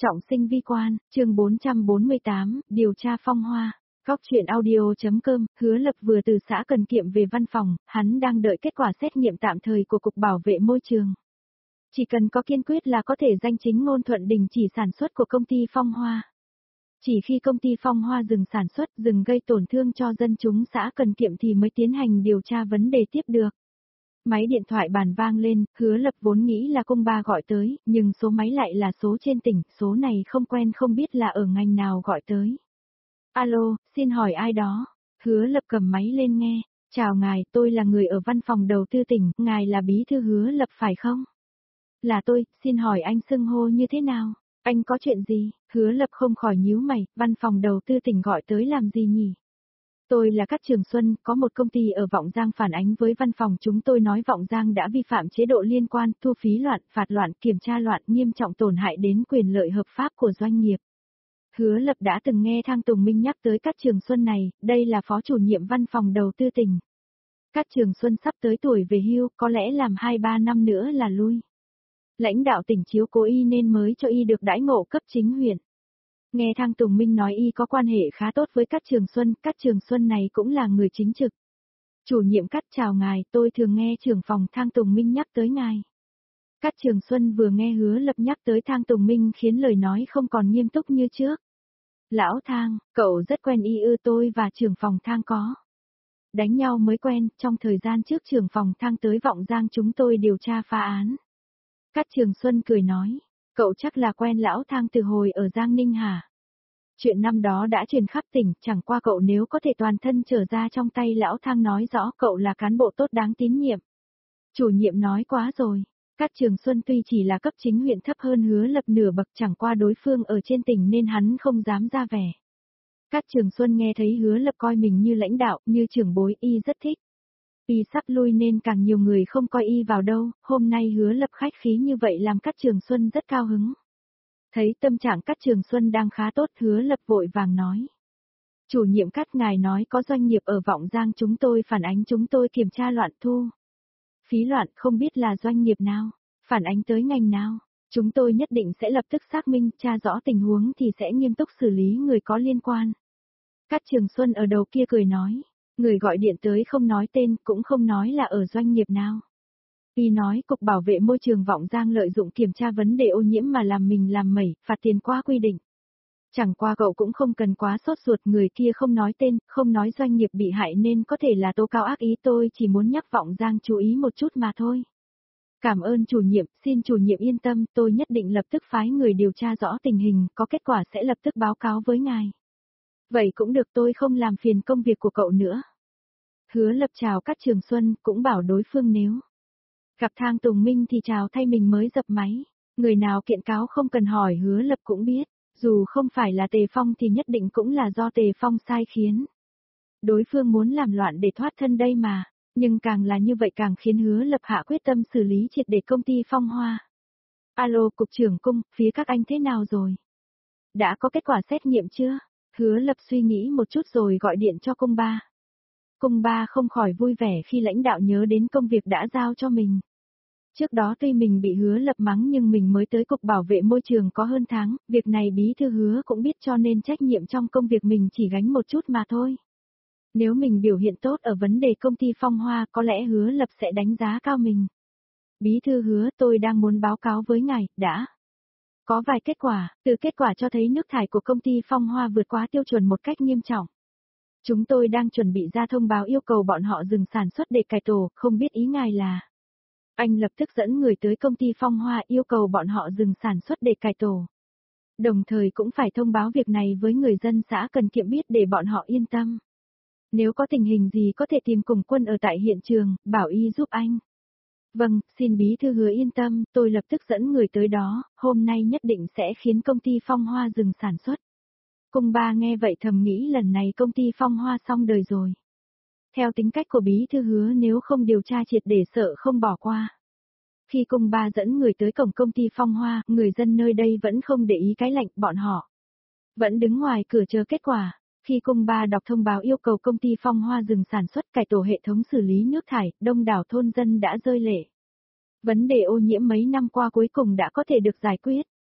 Trọng sinh vi quan, chương 448, điều tra Phong Hoa. Góc chuyện audio.com, Hứa Lập vừa từ xã Cần Kiệm về văn phòng, hắn đang đợi kết quả xét nghiệm tạm thời của Cục Bảo vệ Môi trường. Chỉ cần có kiên quyết là có thể danh chính ngôn thuận đình chỉ sản xuất của công ty Phong Hoa. Chỉ khi công ty Phong Hoa dừng sản xuất, dừng gây tổn thương cho dân chúng xã Cần Kiệm thì mới tiến hành điều tra vấn đề tiếp được. Máy điện thoại bàn vang lên, Hứa Lập vốn nghĩ là cung ba gọi tới, nhưng số máy lại là số trên tỉnh, số này không quen không biết là ở ngành nào gọi tới. Alo, xin hỏi ai đó? Hứa Lập cầm máy lên nghe. Chào ngài, tôi là người ở văn phòng đầu tư tỉnh, ngài là bí thư Hứa Lập phải không? Là tôi, xin hỏi anh xưng hô như thế nào? Anh có chuyện gì? Hứa Lập không khỏi nhíu mày, văn phòng đầu tư tỉnh gọi tới làm gì nhỉ? Tôi là Cát Trường Xuân, có một công ty ở Vọng Giang phản ánh với văn phòng chúng tôi nói Vọng Giang đã vi phạm chế độ liên quan, thu phí loạn, phạt loạn, kiểm tra loạn, nghiêm trọng tổn hại đến quyền lợi hợp pháp của doanh nghiệp. Hứa Lập đã từng nghe Thang Tùng Minh nhắc tới Cát Trường Xuân này, đây là phó chủ nhiệm văn phòng đầu tư tỉnh. Cát Trường Xuân sắp tới tuổi về hưu, có lẽ làm 2-3 năm nữa là lui. Lãnh đạo tỉnh chiếu cố y nên mới cho y được đãi ngộ cấp chính huyện. Nghe Thang Tùng Minh nói y có quan hệ khá tốt với Cát Trường Xuân này cũng là người chính trực. Chủ nhiệm Cát chào ngài, tôi thường nghe trưởng phòng Thang Tùng Minh nhắc tới ngài. Cát Trường Xuân vừa nghe Hứa Lập nhắc tới Thang Tùng Minh khiến lời nói không còn nghiêm túc như trước. Lão Thang, cậu rất quen y ư? Tôi và trưởng phòng Thang có đánh nhau mới quen, trong thời gian trước trưởng phòng Thang tới Vọng Giang chúng tôi điều tra phá án. Cát Trường Xuân cười nói. Cậu chắc là quen lão Thang từ hồi ở Giang Ninh hả? Chuyện năm đó đã truyền khắp tỉnh, chẳng qua cậu nếu có thể toàn thân trở ra trong tay lão Thang nói rõ cậu là cán bộ tốt đáng tín nhiệm. Chủ nhiệm nói quá rồi. Cát Trường Xuân tuy chỉ là cấp chính huyện thấp hơn Hứa Lập nửa bậc, chẳng qua đối phương ở trên tỉnh nên hắn không dám ra vẻ. Cát Trường Xuân nghe thấy Hứa Lập coi mình như lãnh đạo, như trưởng bối, y rất thích. Y sắp lui nên càng nhiều người không coi y vào đâu, hôm nay Hứa Lập khách khí như vậy làm Cát Trường Xuân rất cao hứng. Thấy tâm trạng Cát Trường Xuân đang khá tốt, Hứa Lập vội vàng nói. Chủ nhiệm Cát, ngài nói có doanh nghiệp ở Vọng Giang chúng tôi phản ánh chúng tôi kiểm tra loạn thu phí loạn, không biết là doanh nghiệp nào, phản ánh tới ngành nào. Chúng tôi nhất định sẽ lập tức xác minh, tra rõ tình huống thì sẽ nghiêm túc xử lý người có liên quan. Cát Trường Xuân ở đầu kia cười nói. Người gọi điện tới không nói tên, cũng không nói là ở doanh nghiệp nào. Y nói Cục Bảo vệ Môi trường Vọng Giang lợi dụng kiểm tra vấn đề ô nhiễm mà làm mình làm mẩy, phạt tiền quá quy định. Chẳng qua cậu cũng không cần quá sốt ruột, người kia không nói tên, không nói doanh nghiệp bị hại nên có thể là tố cáo ác ý, tôi chỉ muốn nhắc Vọng Giang chú ý một chút mà thôi. Cảm ơn chủ nhiệm, xin chủ nhiệm yên tâm, tôi nhất định lập tức phái người điều tra rõ tình hình, có kết quả sẽ lập tức báo cáo với ngài. Vậy cũng được, tôi không làm phiền công việc của cậu nữa. Hứa Lập chào Cát Trường Xuân, cũng bảo đối phương nếu gặp Thang Tùng Minh thì chào thay mình mới dập máy. Người nào kiện cáo không cần hỏi Hứa Lập cũng biết, dù không phải là Tề Phong thì nhất định cũng là do Tề Phong sai khiến. Đối phương muốn làm loạn để thoát thân đây mà, nhưng càng là như vậy càng khiến Hứa Lập hạ quyết tâm xử lý triệt để công ty Phong Hoa. Alo, Cục trưởng Cung, phía các anh thế nào rồi? Đã có kết quả xét nghiệm chưa? Hứa Lập suy nghĩ một chút rồi gọi điện cho Cung ba. Cung ba không khỏi vui vẻ khi lãnh đạo nhớ đến công việc đã giao cho mình. Trước đó tuy mình bị Hứa Lập mắng nhưng mình mới tới Cục Bảo vệ Môi trường có hơn tháng, việc này bí thư Hứa cũng biết cho nên trách nhiệm trong công việc mình chỉ gánh một chút mà thôi. Nếu mình biểu hiện tốt ở vấn đề công ty Phong Hoa có lẽ Hứa Lập sẽ đánh giá cao mình. Bí thư Hứa, tôi đang muốn báo cáo với ngài, đã có vài kết quả, từ kết quả cho thấy nước thải của công ty Phong Hoa vượt quá tiêu chuẩn một cách nghiêm trọng. Chúng tôi đang chuẩn bị ra thông báo yêu cầu bọn họ dừng sản xuất để cải tổ, không biết ý ngài là. Anh lập tức dẫn người tới công ty Phong Hoa yêu cầu bọn họ dừng sản xuất để cải tổ. Đồng thời cũng phải thông báo việc này với người dân xã Cần Kiệm biết để bọn họ yên tâm. Nếu có tình hình gì có thể tìm cùng quân ở tại hiện trường, bảo y giúp anh. Vâng, xin bí thư Hứa yên tâm, tôi lập tức dẫn người tới đó, hôm nay nhất định sẽ khiến công ty Phong Hoa dừng sản xuất. Cung ba nghe vậy thầm nghĩ lần này công ty Phong Hoa xong đời rồi. Theo tính cách của bí thư Hứa nếu không điều tra triệt để sợ không bỏ qua. Khi Cung ba dẫn người tới cổng công ty Phong Hoa, người dân nơi đây vẫn không để ý cái lạnh, bọn họ vẫn đứng ngoài cửa chờ kết quả. Khi Cung ba đọc thông báo yêu cầu công ty Phong Hoa dừng sản xuất cải tổ hệ thống xử lý nước thải, đông đảo thôn dân đã rơi lệ. Vấn đề ô nhiễm mấy năm qua cuối cùng đã có thể được giải quyết.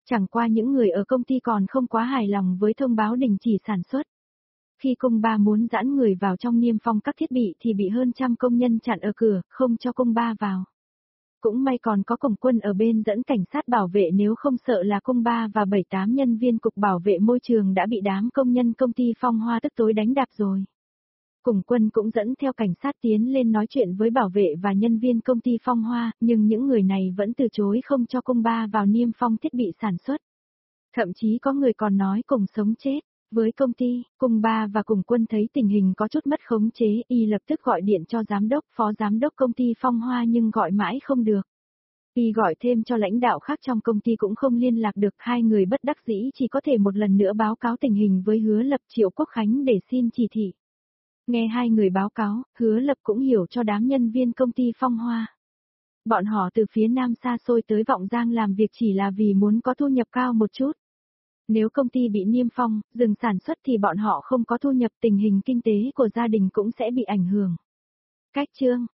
Chẳng qua những người ở công ty còn không quá hài lòng với thông báo đình chỉ sản xuất. Khi cung ba muốn giãn người vào trong niêm phong các thiết bị thì bị hơn trăm công nhân chặn ở cửa, không cho cung ba vào. Cũng may còn có cổng quân ở bên dẫn cảnh sát bảo vệ, nếu không sợ là cung ba và 7-8 nhân viên cục bảo vệ môi trường đã bị đám công nhân công ty Phong Hoa tức tối đánh đạp rồi. Cổng quân cũng dẫn theo cảnh sát tiến lên nói chuyện với bảo vệ và nhân viên công ty Phong Hoa, nhưng những người này vẫn từ chối không cho cung ba vào niêm phong thiết bị sản xuất. Thậm chí có người còn nói cùng sống chết. Với công ty, cung ba và cùng quân thấy tình hình có chút mất khống chế, y lập tức gọi điện cho giám đốc, phó giám đốc công ty Phong Hoa nhưng gọi mãi không được. Y gọi thêm cho lãnh đạo khác trong công ty cũng không liên lạc được, hai người bất đắc dĩ chỉ có thể một lần nữa báo cáo tình hình với Hứa Lập, Triệu Quốc Khánh để xin chỉ thị. Nghe hai người báo cáo, Hứa Lập cũng hiểu cho đám nhân viên công ty Phong Hoa. Bọn họ từ phía Nam xa xôi tới Vọng Giang làm việc chỉ là vì muốn có thu nhập cao một chút. Nếu công ty bị niêm phong, dừng sản xuất thì bọn họ không có thu nhập, tình hình kinh tế của gia đình cũng sẽ bị ảnh hưởng. Cách chương